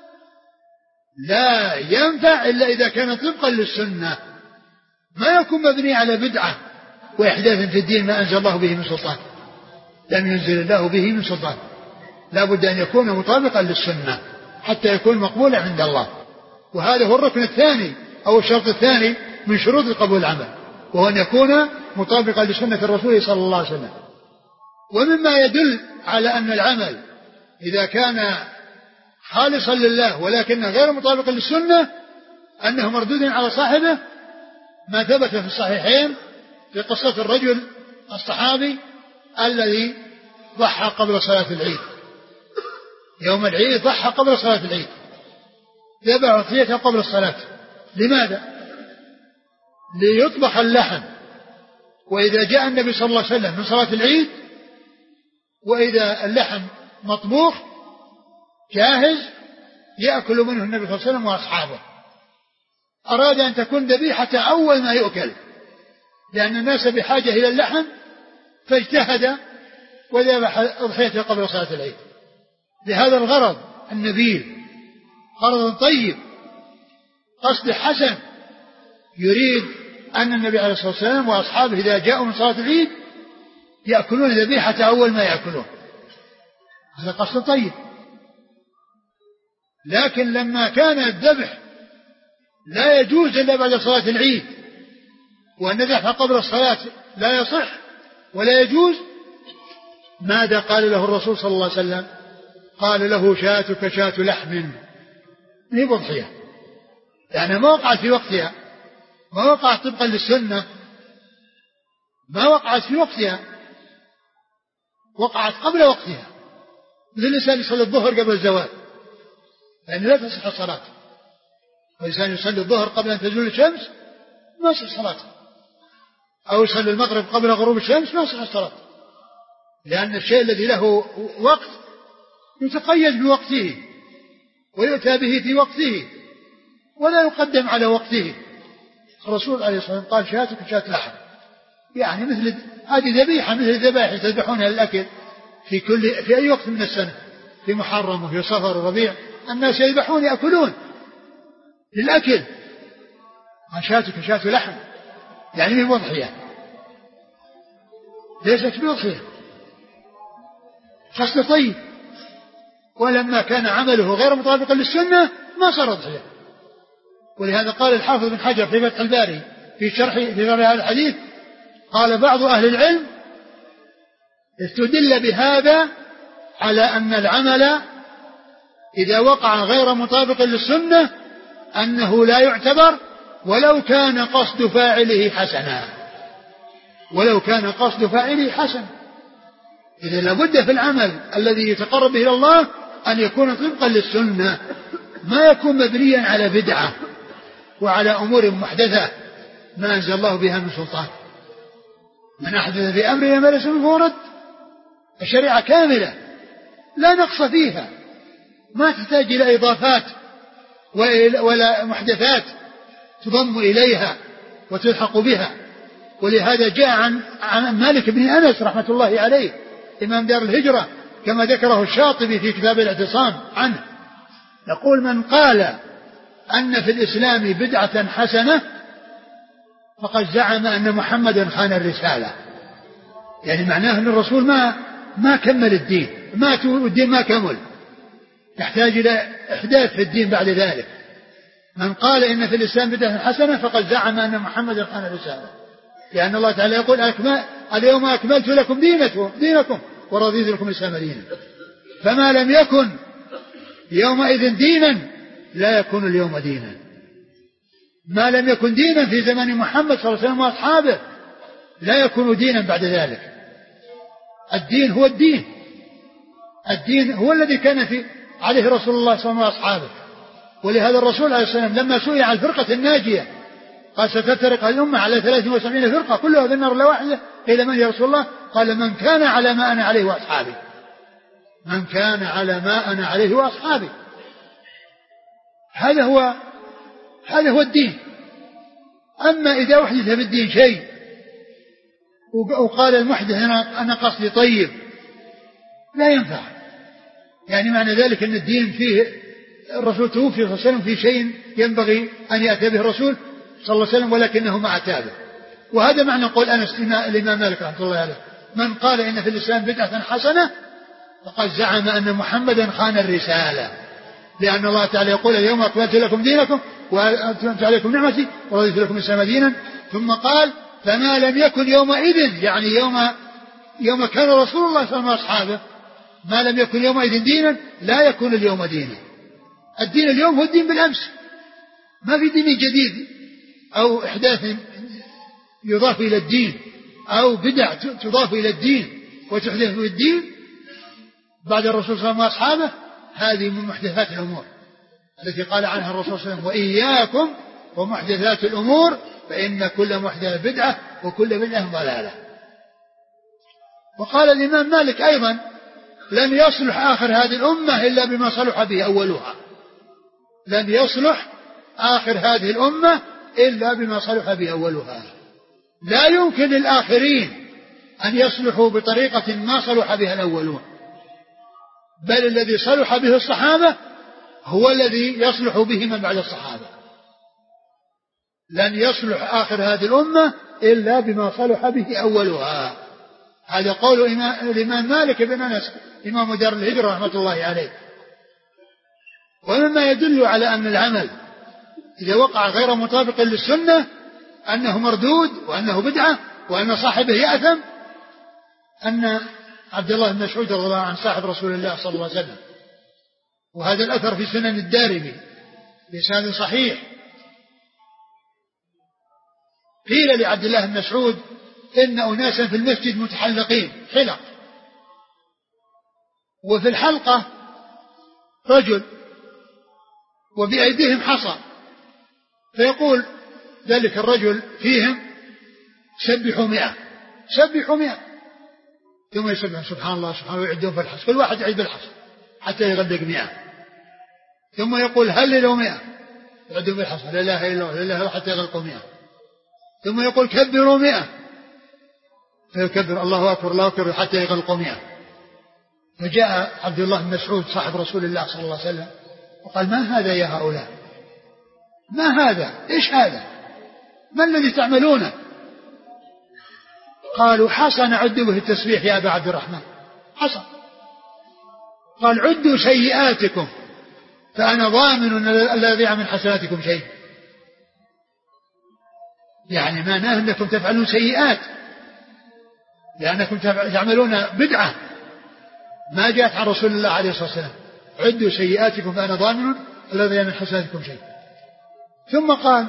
لا ينفع إلا إذا كان طبقا للسنة، ما يكون مبني على بدعة وإحداث في الدين ما أنزل الله به من سلطان، لم ينزل الله به من سلطان. لا بد أن يكون مطابقا للسنة حتى يكون مقبولا عند الله. وهذا هو الركن الثاني أو الشرط الثاني من شروط قبول العمل، وهو أن يكون مطابقا لسنة الرسول صلى الله عليه وسلم. ومما يدل على أن العمل إذا كان خالصا لله ولكنه غير مطابق للسنة أنه مردود على صاحبه ما ثبت في الصحيحين في قصة الرجل الصحابي الذي ضحى قبل صلاة العيد. يوم العيد ضحى قبل صلاة العيد، ذبح أضحيته قبل الصلاة. لماذا؟ ليطبخ اللحم، وإذا جاء النبي صلى الله عليه وسلم من صلاة العيد وإذا اللحم مطبوخ جاهز يأكل منه النبي صلى الله عليه وسلم وأصحابه. أراد أن تكون ذبيحة أول ما يؤكل، لأن الناس بحاجة إلى اللحم، فاجتهد وذبح أضحيته قبل صلاة العيد لهذا الغرض النبيل، غرض طيب، قصد حسن، يريد أن النبي عليه الصلاة والسلام وأصحابه إذا جاءوا من صلاة العيد يأكلون ذبيحة أول ما يأكلون. هذا قصد طيب. لكن لما كان الذبح لا يجوز إلا بعد صلاة العيد، وأن الذبح قبل الصلاة لا يصح ولا يجوز، ماذا قال له الرسول صلى الله عليه وسلم؟ قال له شاتك شاة لحم، هي بضحية، يعني ما وقعت في وقتها، ما وقعت طبقا للسنة، ما وقعت في وقتها، وقعت قبل وقتها. مثل الإنسان يصلي الظهر قبل الزوال لأن لا تصح الصلاة، والإنسان يصلي الظهر قبل أن تزول الشمس ما تصح صلاته، أو يصلي المغرب قبل غروب الشمس ما تصح الصلاة، لأن الشيء الذي له وقت يتقيد بوقته ويؤتى به في وقته ولا يقدم على وقته. الرسول عليه الصلاة والسلام قال شاتك شاة لحم، يعني مثل هذه ذبيحة مثل الذبائح تذبحونها للأكل في أي وقت من السنة، في محرم وفي صفر وربيع الناس يذبحون يأكلون للأكل. شاتك شاة لحم يعني من وضحية، ليست بوضحية، قصد طيب. ولما كان عمله غير مطابقا للسنة ما صار ضحية. ولهذا قال الحافظ بن حجر في فتح الباري في شرح هذا الحديث، قال بعض أهل العلم استدل بهذا على أن العمل إذا وقع غير مطابق للسنة أنه لا يعتبر ولو كان قصد فاعله حسنا، ولو كان قصد فاعله حسنا. إذا لابد في العمل الذي يتقرب إلى الله أن يكون طبقا للسنة، ما يكون مبنيا على بدعة وعلى أمور محدثة ما أنزل الله بها من سلطان. من أحدث في أمرنا ما ليس منه فهو رد. الشريعة كاملة لا نقص فيها، ما تحتاج إلى إضافات ولا محدثات تضم إليها وتلحق بها. ولهذا جاء عن مالك بن أنس رحمة الله عليه إمام دار الهجرة كما ذكره الشاطبي في كتاب الاعتصام عنه، يقول من قال أن في الإسلام بدعة حسنة فقد زعم أن محمدا خان الرسالة. يعني معناه أن الرسول ما كمل الدين، الدين ما كمل، يحتاج إلى إحداث في الدين بعد ذلك. من قال إن في الإسلام بدعة حسنة فقد زعم أن محمدا خان الرسالة، لأن الله تعالى يقول اليوم أكملت لكم دينكم ورضيت لكم الإسلام دينا. فما لم يكن يومئذ دينا لا يكون اليوم دينا. ما لم يكن دينا في زمن محمد صلى الله عليه وسلم وأصحابه لا يكون دينا بعد ذلك. الدين هو الدين، الدين هو الذي كان عليه رسول الله صلى الله عليه وسلم وأصحابه. ولهذا الرسول عليه السلام لما سئل عن الفرقة الناجية قال ستفترق الأمة على 73 فرقة كلها في النار إلا واحدة، قيل من يا رسول الله؟ قال من كان على ما أنا عليه وأصحابي، من كان على ما أنا عليه وأصحابي. هذا هو الدين. أما إذا أحدث في الدين شيء وقال المحدث أنا قصدي طيب، لا ينفع. يعني معنى ذلك أن الدين فيه الرسول توفي صلى الله عليه وسلم في شيء ينبغي أن يأتي به الرسول صلى الله عليه وسلم ولكنه ما أتى به. وهذا معنى قول أنس الإمام مالك رحمه الله عليه: من قال إن في الإسلام بدعة حسنة فقد زعم أن محمدا خان الرسالة، لأن الله تعالى يقول: اليوم أكملت لكم دينكم وأتممت عليكم نعمتي ورضيت لكم الإسلام دينا. ثم قال: فما لم يكن يومئذ، يعني يوم كان رسول الله صلى الله عليه وسلم وأصحابه، ما لم يكن يومئذ دينا لا يكون اليوم دينا. الدين اليوم هو الدين بالأمس، ما في دين جديد أو إحداث يضاف إلى الدين أو بدع تضاف إلى الدين وتحدث في الدين بعد الرسول صلى الله عليه وسلم وأصحابه. هذه من محدثات الأمور التي قال عنها الرسول صلى الله عليه وسلم: وإياكم ومحدثات الأمور فإن كل محدث بدعة وكل بدعة ضلالة. وقال الإمام مالك أيضا: لن يصلح آخر هذه الأمة إلا بما صلح به أولها. لن يصلح آخر هذه الأمة إلا بما صلح به أولها. لا يمكن للآخرين أن يصلحوا بطريقة ما صلح بها الأولون، بل الذي صلح به الصحابة هو الذي يصلح به من بعد الصحابة. لن يصلح آخر هذه الأمة إلا بما صلح به أولها. هذا قول الإمام مالك بن أنس إمام دار الهجرة رحمة الله عليه. ومما يدل على أن العمل إذا وقع غير مطابق للسنة أنه مردود وأنه بدعة وأن صاحبه يأثم، أن عبد الله بن مسعود رضي الله عنه صاحب رسول الله صلى الله عليه وسلم، وهذا الأثر في سنن الدارمي بسند صحيح، قيل لعبد الله بن مسعود: إن أناسا في المسجد متحلقين حلق، وفي الحلقة رجل وبأيديهم حصى، فيقول ذلك الرجل فيهم: سبحوا 100 سبحوا 100، ثم يسبح سبحان الله سبحان الله ويعدون في الحصى، كل واحد يعد بالحصى حتى يغلق 100، ثم يقول: هللوا 100 يعدون بالحصى لا إله إلا الله لا إله إلا الله حتى يغلقوا 100، ثم يقول: كبروا 100 فيكبر الله أكبر الله أكبر حتى يغلقوا 100. فجاء عبد الله بن مسعود صاحب رسول الله صلى الله عليه وسلم وقال: ما هذا يا هؤلاء؟ ما هذا؟ إيش هذا؟ ما الذي تعملونه؟ قالوا: حصى نعد به التسبيح يا أبا عبد الرحمن، حصى. قال: عدوا سيئاتكم فأنا ضامن أن لا يضيع من حسناتكم شيء. يعني معناه أنكم تفعلون سيئات لأنكم تعملون بدعة ما جاءت عن رسول الله عليه الصلاة والسلام. عدوا سيئاتكم فأنا ضامن أن لا يضيع من حسناتكم شيء. ثم قال: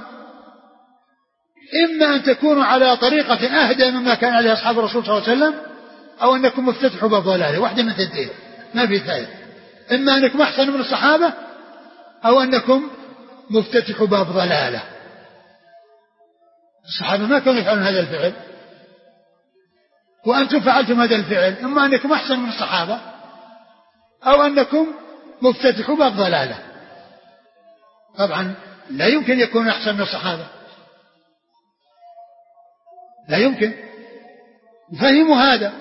إما أن تكونوا على طريقة أهدى مما كان عليه أصحاب الرسول صلى الله عليه وسلم، أو أنكم مفتتحوا باب ضلاله، واحدة من ثنتين ما في ثالث. إما أنكم أحسن من الصحابة أو أنكم مفتتحوا باب ضلاله. الصحابة ما كانوا يفعلون هذا الفعل وأنتم فعلتم هذا الفعل، إما أنكم أحسن من الصحابة أو أنكم مفتتحوا باب ضلاله. طبعا لا يمكن يكون أحسن من الصحابة، لا يمكن. فهموا هذا،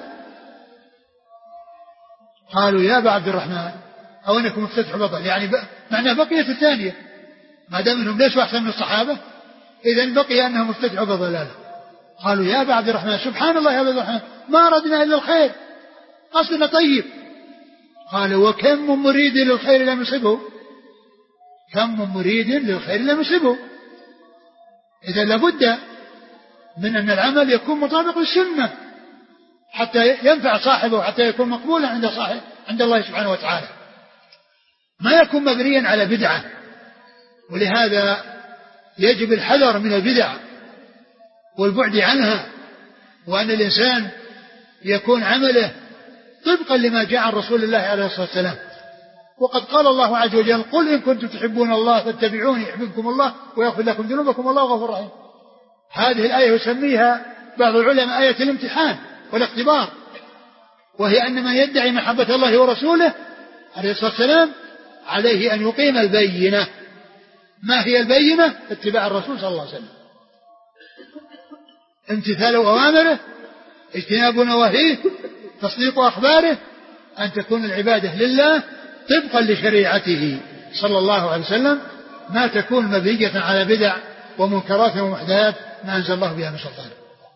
قالوا: يا أبا عبد الرحمن أو أنكم مفتتحوا باب، يعني معنى بقية الثانية، ما دام أنهم ليسوا أحسن من الصحابة إذن بقي أنهم مفتتحوا باب ضلاله. قالوا: يا أبا عبد الرحمن سبحان الله يا أبا عبد الرحمن ما أردنا إلا الخير، قصدنا طيب. قال: وكم من مريد للخير لم يصبه، كم من مريد للخير لم يصبه. إذا لابد من أن العمل يكون مطابق للسنة حتى ينفع صاحبه وحتى يكون مقبولا عند الله سبحانه وتعالى، ما يكون مبنيا على بدعة. ولهذا يجب الحذر من البدع والبعد عنها، وأن الإنسان يكون عمله طبقا لما جاء عن رسول الله عليه الصلاة والسلام. وقد قال الله عز وجل: قل إن كنتم تحبون الله فاتبعوني يحببكم الله ويغفر لكم ذنوبكم والله غفور رحيم. هذه الآية يسميها بعض العلماء آية الامتحان والاختبار، وهي أن من يدعي محبة الله ورسوله عليه الصلاة والسلام عليه أن يقيم البينة. ما هي البينة؟ اتباع الرسول صلى الله عليه وسلم، امتثال أوامره اجتناب نواهيه، تصديق أخباره، أن تكون العبادة لله طبقا لشريعته صلى الله عليه وسلم، ما تكون مبنية على بدع ومنكرات ومحدثات ما أنزل الله بها من سلطان.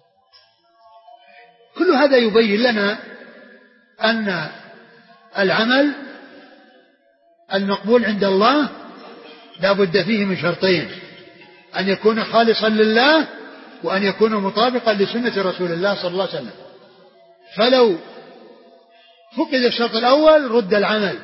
كل هذا يبين لنا أن العمل المقبول عند الله لا بد فيه من شرطين: أن يكون خالصا لله، وأن يكون مطابقا لسنة رسول الله صلى الله عليه وسلم. فلو فقد الشرط الأول رد العمل،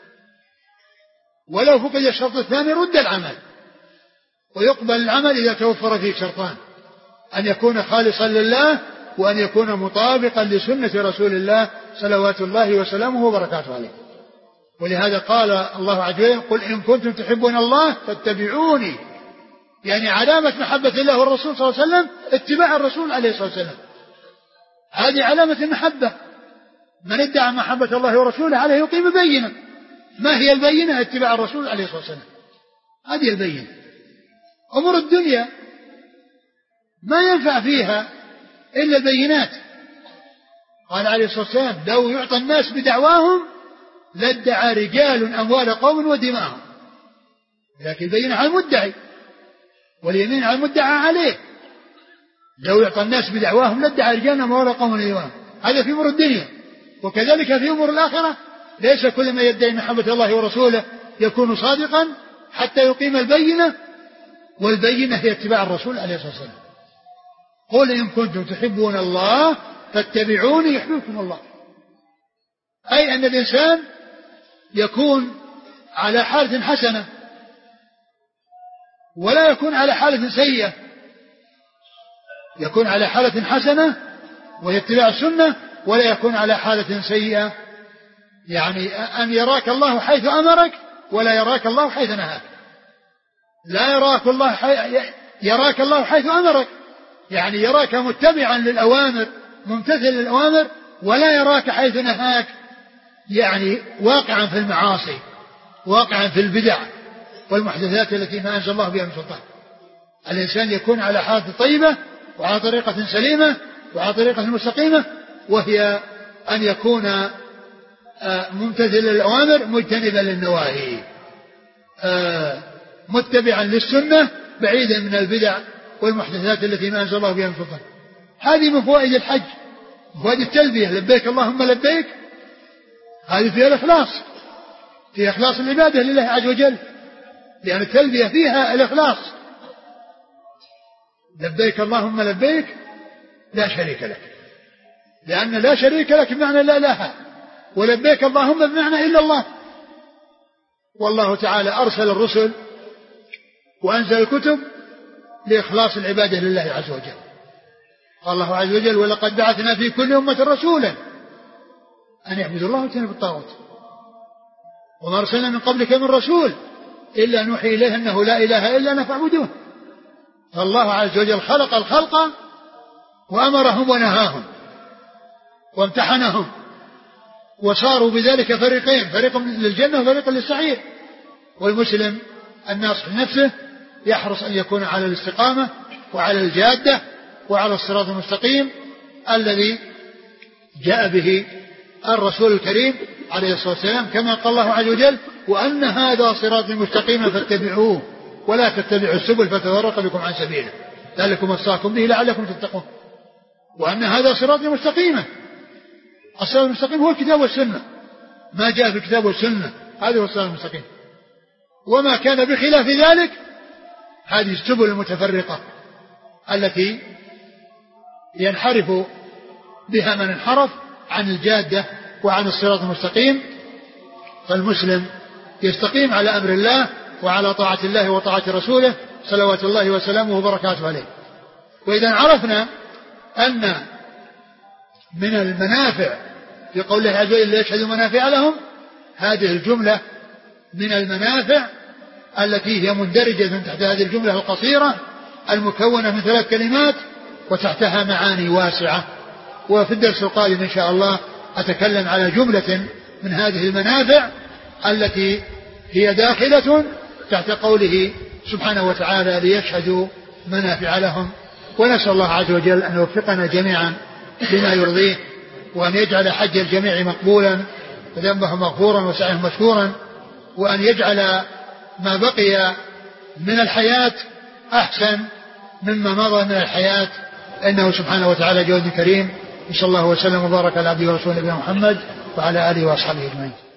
ولو فقد الشرط الثاني رد العمل، ويقبل العمل إذا توفر فيه شرطان: أن يكون خالصا لله، وأن يكون مطابقا لسنة رسول الله صلوات الله وسلامه وبركاته عليه. ولهذا قال الله عز وجل: قل إن كنتم تحبون الله فاتبعوني. يعني علامة محبة الله والرسول صلى الله عليه وسلم اتباع الرسول عليه الصلاة والسلام، هذه علامة المحبة. من ادعى محبة الله ورسوله عليه يقيم بينة. ما هي البينة؟ اتباع الرسول عليه الصلاة والسلام، هذه البينة. أمور الدنيا ما ينفع فيها إلا البينات. قال عليه الصلاة والسلام: لو يعطى الناس بدعواهم لادعى رجال أموال قوم ودماءهم. لكن البينة على المدعي واليمين على المدعى عليه. لو يعطى الناس بدعواهم لادعى رجال أموال قوم ودماءهم. هذا في أمور الدنيا. وكذلك في أمور الآخرة ليس كل ما يدعي محبة الله ورسوله يكون صادقا حتى يقيم البينة، والبينة هي اتباع الرسول عليه الصلاة والسلام. قل إن كنتم تحبون الله فاتبعوني يحببكم الله. أي أن الإنسان يكون على حالة حسنة ولا يكون على حالة سيئة، يكون على حالة حسنة وهي اتباع السنة، ولا يكون على حالة سيئة، يعني أن يراك الله حيث أمرك ولا يراك الله حيث نهاك. لا يراك الله حيث أمرك، يعني يراك متبعا للأوامر ممتثل للأوامر، ولا يراك حيث نهاك، يعني واقعا في المعاصي، واقعا في البدع والمحدثات التي ما أنزل الله بها من سلطان. الإنسان يكون على حالة طيبة وعلى طريقة سليمة وعلى طريقة مستقيمة، وهي أن يكون ممتثلا للأوامر مجتنبا للنواهي، متبعا للسنة بعيدا من البدع والمحدثات التي ما أنزل الله بها من سلطان. هذه من فوائد الحج، فوائد التلبية: لبيك اللهم لبيك. هذه فيها الإخلاص، فيها إخلاص العبادة لله عز وجل، لأن التلبية فيها الإخلاص. لبيك اللهم لبيك لا شريك لك، لأن لا شريك لك بمعنى لا إله، ولبيك اللهم بمعنى إلا الله. والله تعالى أرسل الرسل وأنزل الكتب لإخلاص العبادة لله عز وجل. قال الله عز وجل: ولقد بعثنا في كل أمة رسولا أن يعبدوا الله واجتنبوا الطاغوت وما أرسلنا من قبلك من رسول إلا نوحي إليه أنه لا إله إلا أنا فاعبدوه. فالله عز وجل خلق الخلق وأمرهم ونهاهم وامتحنهم، وصاروا بذلك فريقين: فريق للجنة وفريق للسعير. والمسلم الناصح لنفسه يحرص أن يكون على الاستقامة وعلى الجادة وعلى الصراط المستقيم الذي جاء به الرسول الكريم عليه الصلاة والسلام، كما قال الله عز وجل: وأن هذا صراطي مستقيما فاتبعوه ولا تتبعوا السبل فتفرق بكم عن سبيله ذلكم وصاكم به لعلكم تتقون. وأن هذا صراطي مستقيما. الصراط المستقيم هو الكتاب والسنة، ما جاء في الكتاب والسنة هذا هو الصراط المستقيم. وما كان بخلاف ذلك هذه السبل المتفرقة التي ينحرف بها من انحرف عن الجادة وعن الصراط المستقيم. فالمسلم يستقيم على أمر الله وعلى طاعة الله وطاعة رسوله صلوات الله وسلامه وبركاته عليه. وإذا عرفنا أن من المنافع في قول الله عز وجل: يشهد منافع لهم، هذه الجملة من المنافع التي هي مندرجة تحت هذه الجملة القصيرة المكونة من 3 كلمات وتحتها معاني واسعة. وفي الدرس القادم إن شاء الله أتكلم على جملة من هذه المنافع التي هي داخلة تحت قوله سبحانه وتعالى: ليشهدوا منافع لهم. ونسأل الله عز وجل أن يوفقنا جميعا بما يرضيه، وأن يجعل حج الجميع مقبولا وذنبه مغفورا وسعيه مشكورا، وأن يجعل ما بقي من الحياة أحسن مما مضى من الحياة، إنه سبحانه وتعالى جواد كريم. إن شاء الله وسلم وبارك على عبده ورسوله نبينا محمد وعلى آله وأصحابه أجمعين.